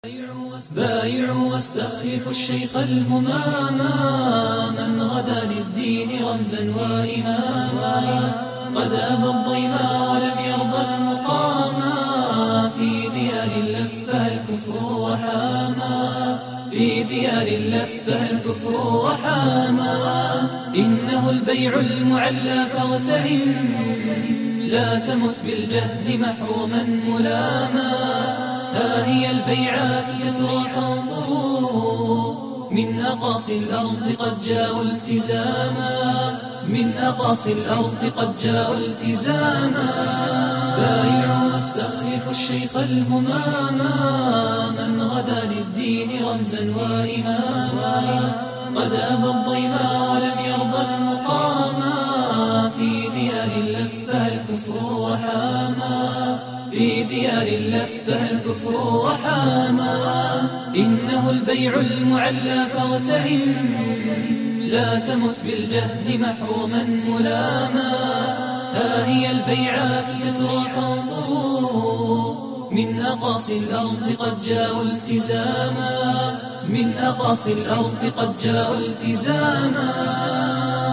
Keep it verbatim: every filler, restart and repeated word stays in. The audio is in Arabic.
بايعوا واستخلفوا الشيخ الهماما من غدا للدين رمزا وإماما قد أبى الضيما ولم يرضى المقاما في ديار لفها الكفر وحاما في ديار لفها الكفر وحاما إنه البيع المعلى فاغتنم لا تمت بالجهل محروما ملاما ها هي البيعات تترى فانظروا من أقاصي الأرض قد جاءوا التزاما من أقاصي الأرض قد جاءوا التزاما بايعوا واستخلفوا الشيخ الهماما من غدا للدين رمزا وإماما قد أبى الضيما ولم يرضى المقاما في ديار لفها الكفر وحاما في ديار لفها الكفر وحاما إنه البيع المعلى فاغتنم لا تمت بالجهل محروما ملاما ها هي البيعات تترى فانظروا من أقاصي الأرض قد جاءوا التزاما من أقاصي الأرض قد جاءوا التزاما